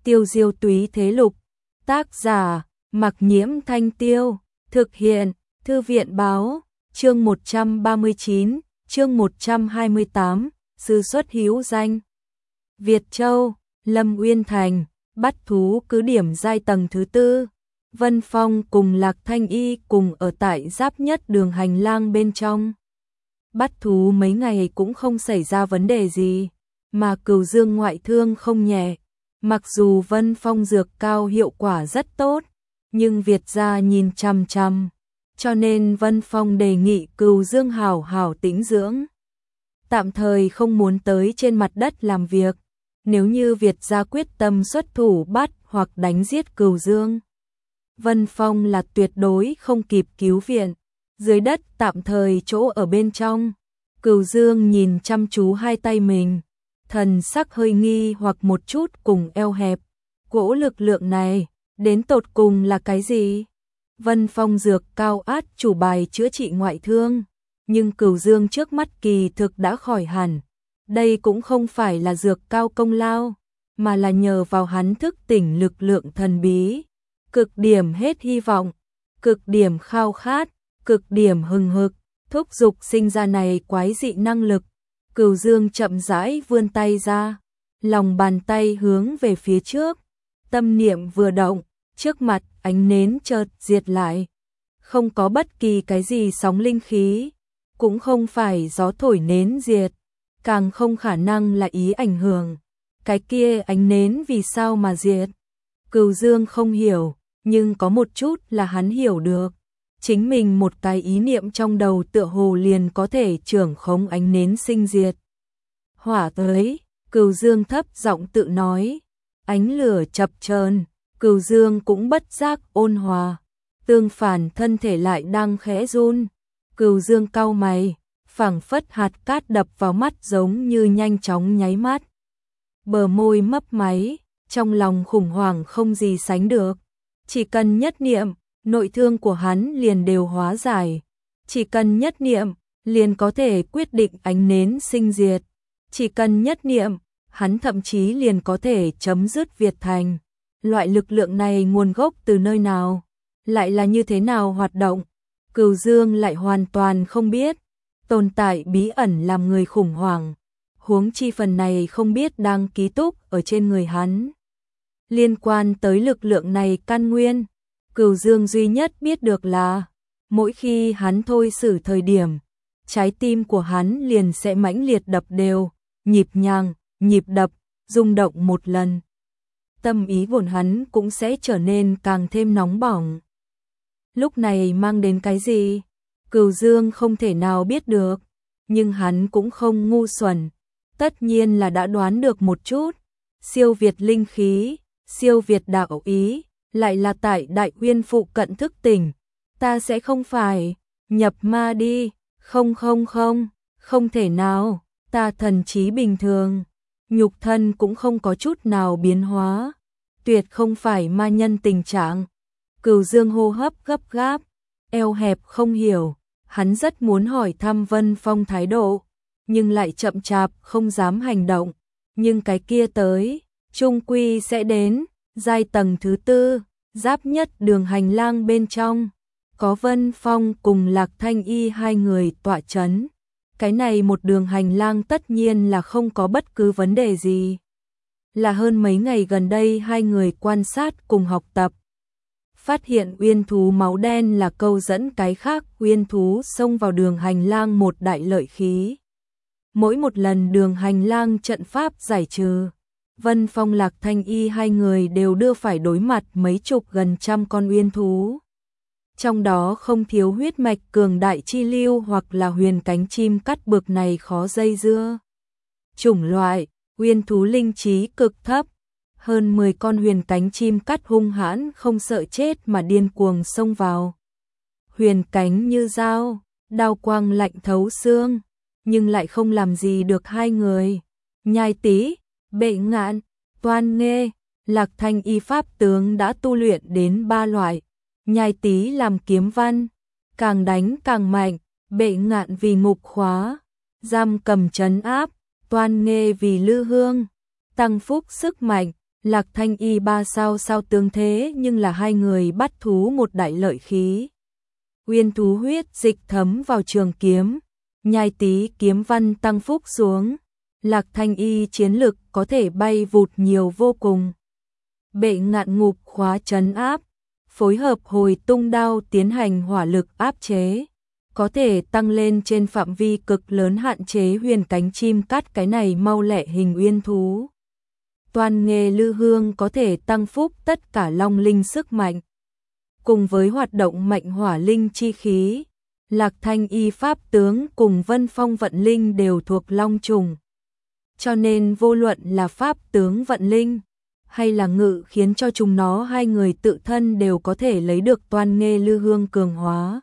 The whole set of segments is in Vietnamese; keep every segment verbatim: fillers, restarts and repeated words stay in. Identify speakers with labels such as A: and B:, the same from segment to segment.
A: Tiêu diêu túy thế lục. Tác giả, Mặc Nhiễm Thanh Tiêu. Thực hiện, Thư viện báo. Chương một trăm ba mươi chín, chương một trăm hai mươi tám, sư xuất hữu danh. Việt Châu, Lâm Uyên Thành, bắt thú cứ điểm giai tầng thứ tư. Vân Phong cùng Lạc Thanh Y cùng ở tại giáp nhất đường hành lang bên trong. Bắt thú mấy ngày cũng không xảy ra vấn đề gì, mà Cửu Dương ngoại thương không nhẹ. Mặc dù Vân Phong dược cao hiệu quả rất tốt, nhưng Việt gia nhìn chằm chằm, cho nên Vân Phong đề nghị Cửu Dương hảo hảo tĩnh dưỡng. Tạm thời không muốn tới trên mặt đất làm việc, nếu như Việt gia quyết tâm xuất thủ bắt hoặc đánh giết Cửu Dương, Vân Phong là tuyệt đối không kịp cứu viện. Dưới đất tạm thời chỗ ở bên trong, Cửu Dương nhìn chăm chú hai tay mình, thần sắc hơi nghi hoặc một chút cùng eo hẹp. Cỗ lực lượng này, đến tột cùng là cái gì? Vân Phong dược cao át chủ bài chữa trị ngoại thương, nhưng Cửu Dương trước mắt kỳ thực đã khỏi hẳn. Đây cũng không phải là dược cao công lao, mà là nhờ vào hắn thức tỉnh lực lượng thần bí. Cực điểm hết hy vọng, cực điểm khao khát, cực điểm hừng hực, thúc dục sinh ra này quái dị năng lực. Cửu Dương chậm rãi vươn tay ra, lòng bàn tay hướng về phía trước, tâm niệm vừa động, trước mặt ánh nến chợt diệt lại. Không có bất kỳ cái gì sóng linh khí, cũng không phải gió thổi nến diệt, càng không khả năng là ý ảnh hưởng. Cái kia ánh nến vì sao mà diệt? Cửu Dương không hiểu, nhưng có một chút là hắn hiểu được. Chính mình một cái ý niệm trong đầu tựa hồ liền có thể trưởng khống ánh nến sinh diệt. Hỏa tới, Cửu Dương thấp giọng tự nói. Ánh lửa chập chờn, Cửu Dương cũng bất giác ôn hòa. Tương phản thân thể lại đang khẽ run. Cửu Dương cau mày, phảng phất hạt cát đập vào mắt giống như nhanh chóng nháy mắt. Bờ môi mấp máy, trong lòng khủng hoảng không gì sánh được. Chỉ cần nhất niệm, nội thương của hắn liền đều hóa giải. Chỉ cần nhất niệm, liền có thể quyết định ánh nến sinh diệt. Chỉ cần nhất niệm, hắn thậm chí liền có thể chấm dứt Việt Thành. Loại lực lượng này nguồn gốc từ nơi nào? Lại là như thế nào hoạt động? Cửu Dương lại hoàn toàn không biết. Tồn tại bí ẩn làm người khủng hoảng. Huống chi phần này không biết đang ký túc ở trên người hắn. Liên quan tới lực lượng này căn nguyên, Cửu Dương duy nhất biết được là, mỗi khi hắn thôi xử thời điểm, trái tim của hắn liền sẽ mãnh liệt đập đều, nhịp nhàng, nhịp đập, rung động một lần. Tâm ý vốn hắn cũng sẽ trở nên càng thêm nóng bỏng. Lúc này mang đến cái gì? Cửu Dương không thể nào biết được, nhưng hắn cũng không ngu xuẩn. Tất nhiên là đã đoán được một chút. Siêu việt linh khí, siêu việt đạo ý, lại là tại Đại Uyên phụ cận thức tỉnh. Ta sẽ không phải nhập ma đi, không không không, không thể nào, ta thần trí bình thường, nhục thân cũng không có chút nào biến hóa, tuyệt không phải ma nhân tình trạng. Cửu Dương hô hấp gấp gáp, eo hẹp không hiểu, hắn rất muốn hỏi thăm Vân Phong thái độ, nhưng lại chậm chạp không dám hành động. Nhưng cái kia tới, chung quy sẽ đến. Giai tầng thứ tư, giáp nhất đường hành lang bên trong, có Vân Phong cùng Lạc Thanh Y hai người tọa chấn. Cái này một đường hành lang tất nhiên là không có bất cứ vấn đề gì. Là hơn mấy ngày gần đây hai người quan sát cùng học tập. Phát hiện uyên thú máu đen là câu dẫn cái khác uyên thú xông vào đường hành lang một đại lợi khí. Mỗi một lần đường hành lang trận pháp giải trừ, Vân Phong Lạc Thanh Y hai người đều đưa phải đối mặt mấy chục gần trăm con uyên thú. Trong đó không thiếu huyết mạch cường đại chi lưu hoặc là huyền cánh chim cắt bực này khó dây dưa. Chủng loại, uyên thú linh trí cực thấp. Hơn mười con huyền cánh chim cắt hung hãn không sợ chết mà điên cuồng xông vào. Huyền cánh như dao, đao quang lạnh thấu xương, nhưng lại không làm gì được hai người. Nhai Tý, Bệ Ngạn, Toan Nghê, Lạc Thanh Y pháp tướng đã tu luyện đến ba loại. Nhai Tý làm kiếm văn, càng đánh càng mạnh. Bệ Ngạn vì ngục khóa, giam cầm trấn áp. Toan Nghê vì lư hương, tăng phúc sức mạnh. Lạc Thanh Y ba sao sao tương thế, nhưng là hai người bắt thú một đại lợi khí. Uyên thú huyết dịch thấm vào trường kiếm, nhai tí kiếm văn tăng phúc xuống. Lạc Thanh Y chiến lực có thể bay vụt nhiều vô cùng. Bệ ngạn ngục khóa trấn áp, phối hợp hồi tung đao tiến hành hỏa lực áp chế, có thể tăng lên trên phạm vi cực lớn hạn chế huyền cánh chim cắt cái này mau lẹ hình uyên thú. Toàn nghề lư hương có thể tăng phúc tất cả long linh sức mạnh. Cùng với hoạt động mạnh hỏa linh chi khí, Lạc Thanh Y pháp tướng cùng Vân Phong vận linh đều thuộc long trùng. Cho nên vô luận là pháp tướng vận linh hay là ngự khiến cho chúng nó hai người tự thân đều có thể lấy được toàn nghề lư hương cường hóa.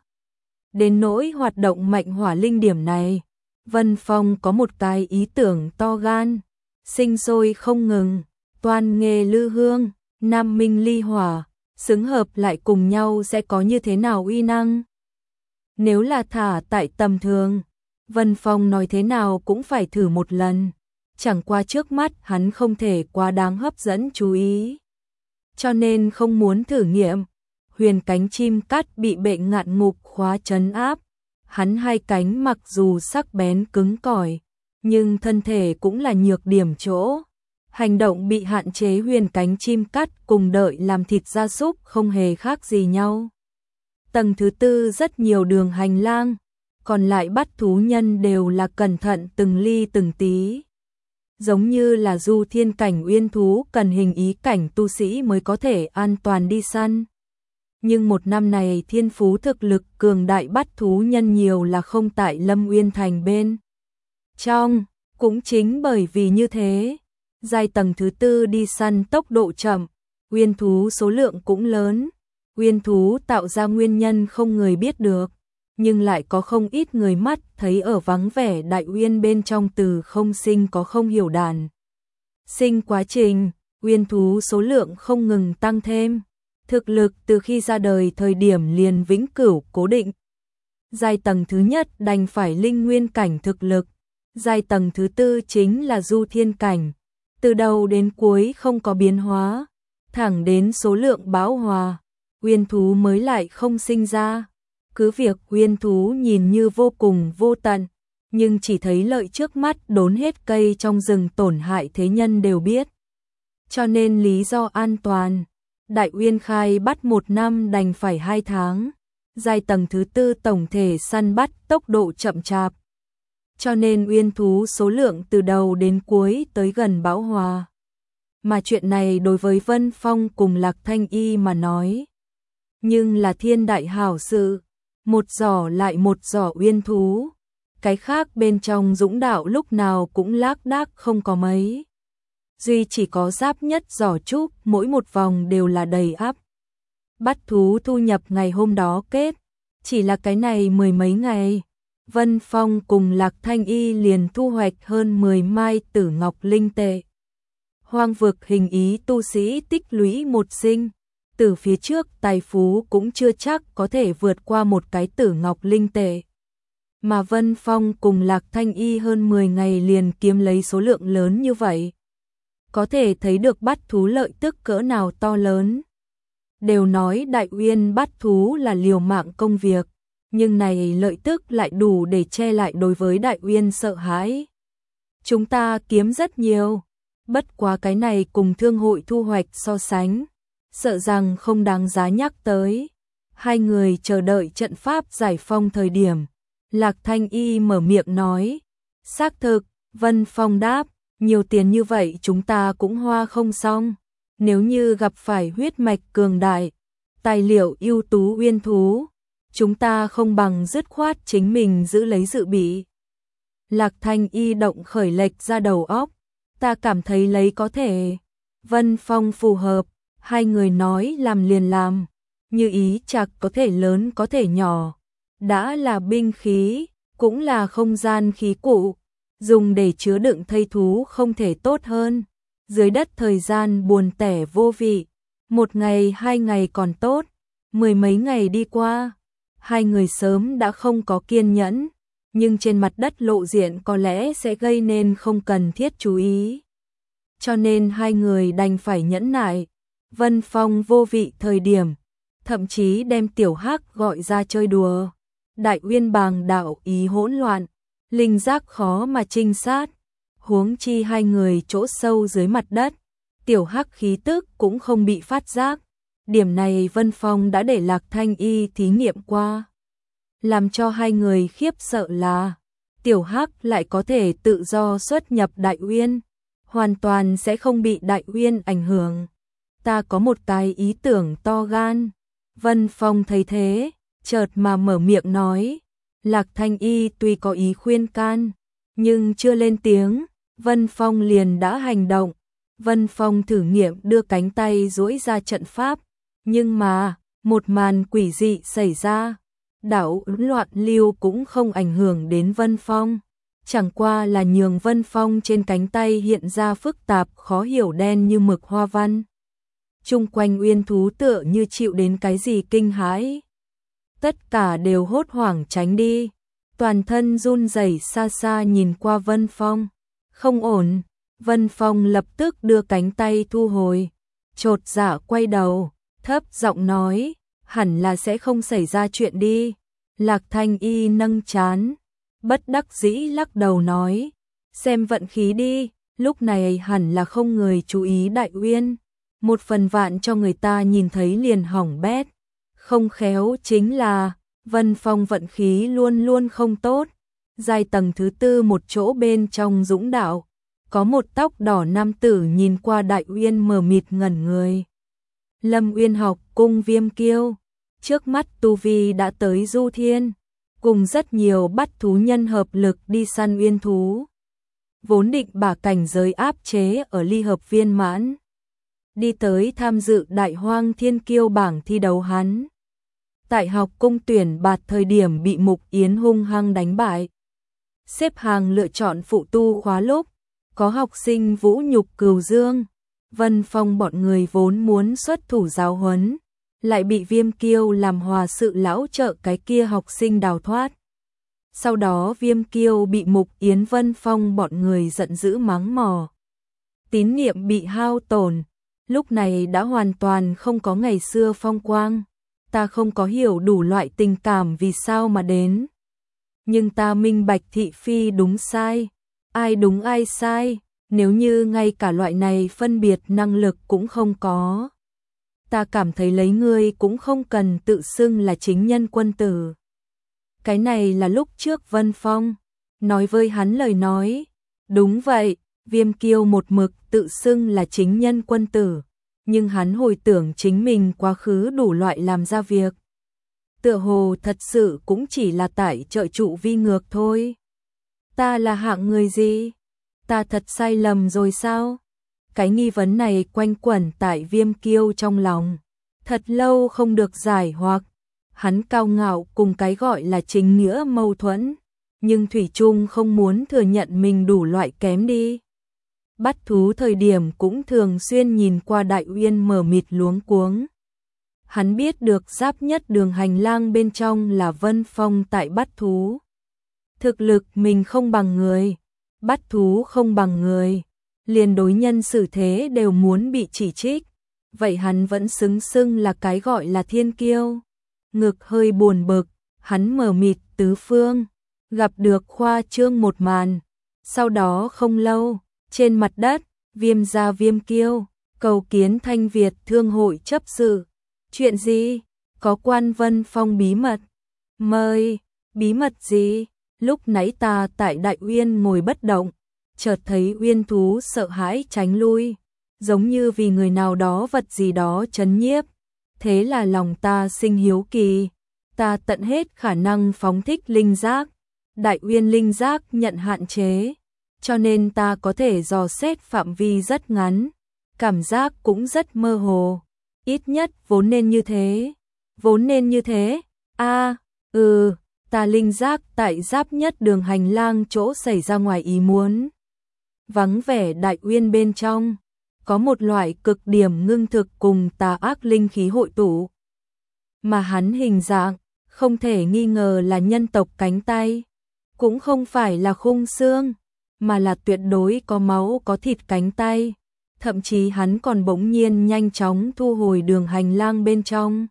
A: Đến nỗi hoạt động mạnh hỏa linh điểm này, Vân Phong có một cái ý tưởng to gan, sinh sôi không ngừng, toàn nghề lư hương, nam minh ly hỏa, xứng hợp lại cùng nhau sẽ có như thế nào uy năng. Nếu là thả tại tầm thường, Vân Phong nói thế nào cũng phải thử một lần, chẳng qua trước mắt hắn không thể quá đáng hấp dẫn chú ý. Cho nên không muốn thử nghiệm. Huyền cánh chim cắt bị bệ ngạn ngục khóa trấn áp, hắn hai cánh mặc dù sắc bén cứng cỏi, nhưng thân thể cũng là nhược điểm chỗ. Hành động bị hạn chế huyền cánh chim cắt cùng đợi làm thịt gia súc không hề khác gì nhau. Tầng thứ tư rất nhiều đường hành lang, còn lại bắt thú nhân đều là cẩn thận từng ly từng tí. Giống như là du thiên cảnh uyên thú cần hình ý cảnh tu sĩ mới có thể an toàn đi săn. Nhưng một năm này thiên phú thực lực cường đại bắt thú nhân nhiều là không tại Lâm Uyên Thành bên trong, cũng chính bởi vì như thế, giai tầng thứ tư đi săn tốc độ chậm, uyên thú số lượng cũng lớn, uyên thú tạo ra nguyên nhân không người biết được, nhưng lại có không ít người mắt thấy ở vắng vẻ đại uyên bên trong từ không sinh có không hiểu đàn. Sinh quá trình, uyên thú số lượng không ngừng tăng thêm. Thực lực từ khi ra đời thời điểm liền vĩnh cửu cố định. Giai tầng thứ nhất đành phải linh nguyên cảnh thực lực. Giai tầng thứ tư chính là du thiên cảnh. Từ đầu đến cuối không có biến hóa. Thẳng đến số lượng bão hòa. Uyên thú mới lại không sinh ra. Cứ việc uyên thú nhìn như vô cùng vô tận. Nhưng chỉ thấy lợi trước mắt đốn hết cây trong rừng tổn hại thế nhân đều biết. Cho nên lý do an toàn. Đại uyên khai bắt một năm đành phải hai tháng, giai tầng thứ tư tổng thể săn bắt tốc độ chậm chạp. Cho nên uyên thú số lượng từ đầu đến cuối tới gần bão hòa. Mà chuyện này đối với Vân Phong cùng Lạc Thanh Y mà nói. Nhưng là thiên đại hảo sự, một giỏ lại một giỏ uyên thú. Cái khác bên trong dũng đạo lúc nào cũng lác đác không có mấy. Duy chỉ có giáp nhất giỏ trúc, mỗi một vòng đều là đầy ắp. Bắt thú thu nhập ngày hôm đó kết, chỉ là cái này mười mấy ngày. Vân Phong cùng Lạc Thanh Y liền thu hoạch hơn mười mai tử ngọc linh tệ. Hoang vực hình ý tu sĩ tích lũy một sinh, từ phía trước tài phú cũng chưa chắc có thể vượt qua một cái tử ngọc linh tệ. Mà Vân Phong cùng Lạc Thanh Y hơn mười ngày liền kiếm lấy số lượng lớn như vậy. Có thể thấy được bắt thú lợi tức cỡ nào to lớn. Đều nói đại uyên bắt thú là liều mạng công việc, nhưng này lợi tức lại đủ để che lại đối với đại uyên sợ hãi. Chúng ta kiếm rất nhiều, bất quá cái này cùng thương hội thu hoạch so sánh, sợ rằng không đáng giá nhắc tới. Hai người chờ đợi trận pháp giải phong thời điểm, Lạc Thanh Y mở miệng nói, xác thực, Vân Phong đáp. Nhiều tiền như vậy chúng ta cũng hoa không xong. Nếu như gặp phải huyết mạch cường đại, tài liệu ưu tú uyên thú, chúng ta không bằng dứt khoát chính mình giữ lấy dự bị. Lạc Thanh Y động khởi lệch ra đầu óc, ta cảm thấy lấy có thể. Vân Phong phù hợp, hai người nói làm liền làm, như ý chạc có thể lớn có thể nhỏ, đã là binh khí, cũng là không gian khí cụ. Dùng để chứa đựng thây thú không thể tốt hơn. Dưới đất thời gian buồn tẻ vô vị. Một ngày hai ngày còn tốt. Mười mấy ngày đi qua. Hai người sớm đã không có kiên nhẫn. Nhưng trên mặt đất lộ diện có lẽ sẽ gây nên không cần thiết chú ý. cho nên hai người đành phải nhẫn nại. Vân Phong vô vị thời điểm, thậm chí đem Tiểu Hắc gọi ra chơi đùa. Đại Uyên Bàng đạo ý hỗn loạn, linh giác khó mà trinh sát, huống chi hai người chỗ sâu dưới mặt đất, Tiểu Hắc khí tức cũng không bị phát giác. Điểm này Vân Phong đã để Lạc Thanh Y thí nghiệm qua. Làm cho hai người khiếp sợ là Tiểu Hắc lại có thể tự do xuất nhập Đại Uyên, hoàn toàn sẽ không bị Đại Uyên ảnh hưởng. Ta có một cái ý tưởng to gan. Vân Phong thấy thế, chợt mà mở miệng nói. Lạc Thanh Y tuy có ý khuyên can, nhưng chưa lên tiếng, Vân Phong liền đã hành động. Vân Phong thử nghiệm đưa cánh tay duỗi ra trận pháp, nhưng mà, một màn quỷ dị xảy ra. Đảo loạn lưu cũng không ảnh hưởng đến Vân Phong, chẳng qua là nhường Vân Phong trên cánh tay hiện ra phức tạp khó hiểu đen như mực hoa văn. Chung quanh uyên thú tựa như chịu đến cái gì kinh hãi. Tất cả đều hốt hoảng tránh đi, toàn thân run rẩy xa xa nhìn qua Vân Phong. Không ổn, Vân Phong lập tức đưa cánh tay thu hồi, chột dạ quay đầu, thấp giọng nói, hẳn là sẽ không xảy ra chuyện đi. Lạc Thanh Y nâng trán, bất đắc dĩ lắc đầu nói, xem vận khí đi, lúc này hẳn là không người chú ý Đại Uyên. Một phần vạn cho người ta nhìn thấy liền hỏng bét. Không khéo chính là, Vân Phong vận khí luôn luôn không tốt. Giai tầng thứ tư một chỗ bên trong dũng đạo, có một tóc đỏ nam tử nhìn qua Đại Uyên mờ mịt ngẩn người. Lâm Uyên học cung Viêm Kiêu, trước mắt tu vi đã tới Du Thiên, cùng rất nhiều bắt thú nhân hợp lực đi săn uyên thú. Vốn định bả cảnh giới áp chế ở ly hợp viên mãn, đi tới tham dự Đại Hoang Thiên Kiêu bảng thi đấu hắn. Tại học cung tuyển bạt thời điểm bị Mục Yến hung hăng đánh bại. Xếp hàng lựa chọn phụ tu khóa lúc, có học sinh vũ nhục Cừu Dương. Vân Phong bọn người vốn muốn xuất thủ giáo huấn, lại bị Viêm Kiêu làm hòa sự lão trợ cái kia học sinh đào thoát. Sau đó Viêm Kiêu bị Mục Yến Vân Phong bọn người giận dữ mắng mỏ. Tín niệm bị hao tổn, lúc này đã hoàn toàn không có ngày xưa phong quang. Ta không có hiểu đủ loại tình cảm vì sao mà đến, nhưng ta minh bạch thị phi đúng sai, ai đúng ai sai, nếu như ngay cả loại này phân biệt năng lực cũng không có. Ta cảm thấy lấy ngươi cũng không cần tự xưng là chính nhân quân tử. Cái này là lúc trước Vân Phong nói với hắn lời nói. Đúng vậy, Viêm Kiêu một mực tự xưng là chính nhân quân tử, nhưng hắn hồi tưởng chính mình quá khứ đủ loại làm ra việc, tựa hồ thật sự cũng chỉ là tại trợ trụ vi ngược thôi. Ta là hạng người gì? Ta thật sai lầm rồi sao? Cái nghi vấn này quanh quẩn tại Viêm Kiêu trong lòng, thật lâu không được giải hoặc. Hắn cao ngạo cùng cái gọi là chính nghĩa mâu thuẫn, nhưng thủy chung không muốn thừa nhận mình đủ loại kém đi. Bắt thú thời điểm cũng thường xuyên nhìn qua Đại Uyên mờ mịt luống cuống. Hắn biết được giáp nhất đường hành lang bên trong là Vân Phong tại bắt thú. Thực lực mình không bằng người, bắt thú không bằng người, liền đối nhân xử thế đều muốn bị chỉ trích. Vậy hắn vẫn xứng xưng là cái gọi là thiên kiêu. Ngực hơi buồn bực, hắn mờ mịt tứ phương, gặp được khoa trương một màn. Sau đó không lâu, trên mặt đất, Viêm gia Viêm Kiêu cầu kiến Thanh Việt Thương hội chấp sự. Chuyện gì? Có quan Vân Phong bí mật. Mời, bí mật gì? Lúc nãy ta tại Đại Uyên ngồi bất động, chợt thấy uyên thú sợ hãi tránh lui, giống như vì người nào đó vật gì đó trấn nhiếp. Thế là lòng ta sinh hiếu kỳ, ta tận hết khả năng phóng thích linh giác. Đại Uyên linh giác nhận hạn chế, cho nên ta có thể dò xét phạm vi rất ngắn, cảm giác cũng rất mơ hồ. Ít nhất vốn nên như thế. Vốn nên như thế? A, à, ừ, ta linh giác tại giáp nhất đường hành lang chỗ xảy ra ngoài ý muốn. Vắng vẻ Đại Uyên bên trong, có một loại cực điểm ngưng thực cùng tà ác linh khí hội tụ. Mà hắn hình dạng, không thể nghi ngờ là nhân tộc cánh tay, cũng không phải là khung xương, mà là tuyệt đối có máu có thịt cánh tay, thậm chí hắn còn bỗng nhiên nhanh chóng thu hồi đường hành lang bên trong.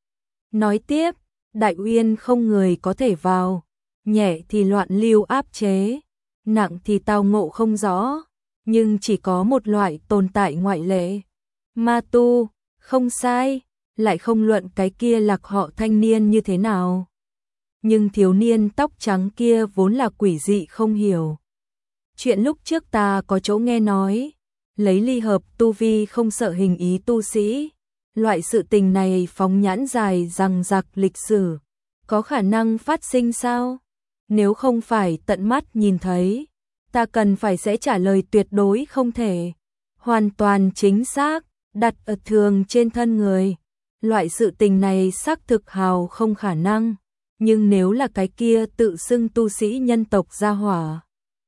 A: Nói tiếp, Đại Uyên không người có thể vào, nhẹ thì loạn lưu áp chế, nặng thì tao ngộ không rõ, nhưng chỉ có một loại tồn tại ngoại lệ. Ma tu, không sai, lại không luận cái kia lạc họ thanh niên như thế nào. Nhưng thiếu niên tóc trắng kia vốn là quỷ dị không hiểu. Chuyện lúc trước ta có chỗ nghe nói, lấy ly hợp tu vi không sợ hình ý tu sĩ. Loại sự tình này phóng nhãn dài rằng giặc lịch sử, có khả năng phát sinh sao? Nếu không phải tận mắt nhìn thấy, ta cần phải sẽ trả lời tuyệt đối không thể. Hoàn toàn chính xác, đặt ở thường trên thân người. Loại sự tình này xác thực hào không khả năng. Nhưng nếu là cái kia tự xưng tu sĩ nhân tộc gia hỏa,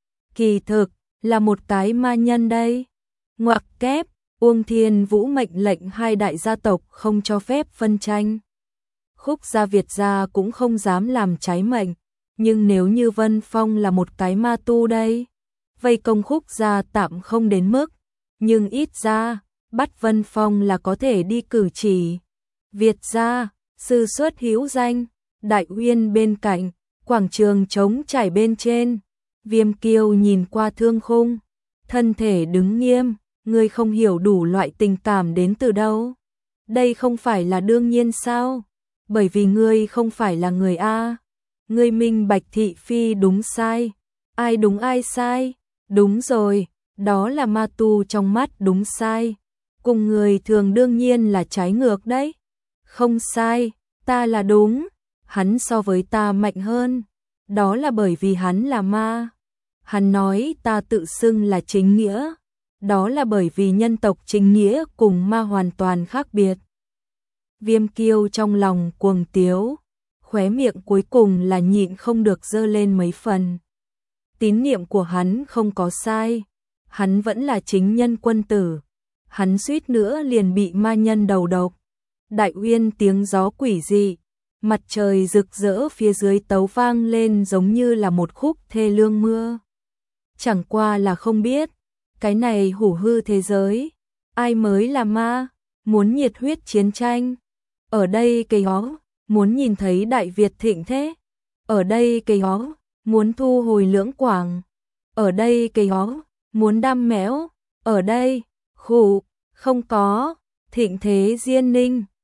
A: kỳ thực là một cái ma nhân đây. Ngoặc kép, Uông Thiên Vũ mệnh lệnh hai đại gia tộc không cho phép phân tranh. Khúc gia Việt gia cũng không dám làm trái mệnh, nhưng nếu như Vân Phong là một cái ma tu đây, vây công Khúc gia tạm không đến mức, nhưng ít ra bắt Vân Phong là có thể đi cử chỉ. Việt gia, sư xuất hữu danh. Đại Uyên bên cạnh, quảng trường trống trải bên trên, Viêm Kiêu nhìn qua Thương Khung, thân thể đứng nghiêm, ngươi không hiểu đủ loại tình cảm đến từ đâu. Đây không phải là đương nhiên sao? Bởi vì ngươi không phải là người A. Ngươi minh bạch thị phi đúng sai. Ai đúng ai sai? Đúng rồi, đó là ma tu trong mắt đúng sai. Cùng người thường đương nhiên là trái ngược đấy. Không sai, ta là đúng. Hắn so với ta mạnh hơn, đó là bởi vì hắn là ma. Hắn nói ta tự xưng là chính nghĩa, đó là bởi vì nhân tộc chính nghĩa cùng ma hoàn toàn khác biệt. Viêm Kiêu trong lòng cuồng tiếu, khóe miệng cuối cùng là nhịn không được giơ lên mấy phần. Tín niệm của hắn không có sai, hắn vẫn là chính nhân quân tử, hắn suýt nữa liền bị ma nhân đầu độc. Đại Uyên tiếng gió quỷ dị, mặt trời rực rỡ phía dưới tấu vang lên giống như là một khúc thê lương mưa. Chẳng qua là không biết, cái này hủ hư thế giới, ai mới là ma, muốn nhiệt huyết chiến tranh. Ở đây cây ó, muốn nhìn thấy Đại Việt thịnh thế. Ở đây cây ó, muốn thu hồi Lưỡng Quảng. Ở đây cây ó, muốn đam mẽo. Ở đây, khủ, không có, thịnh thế Diên Ninh.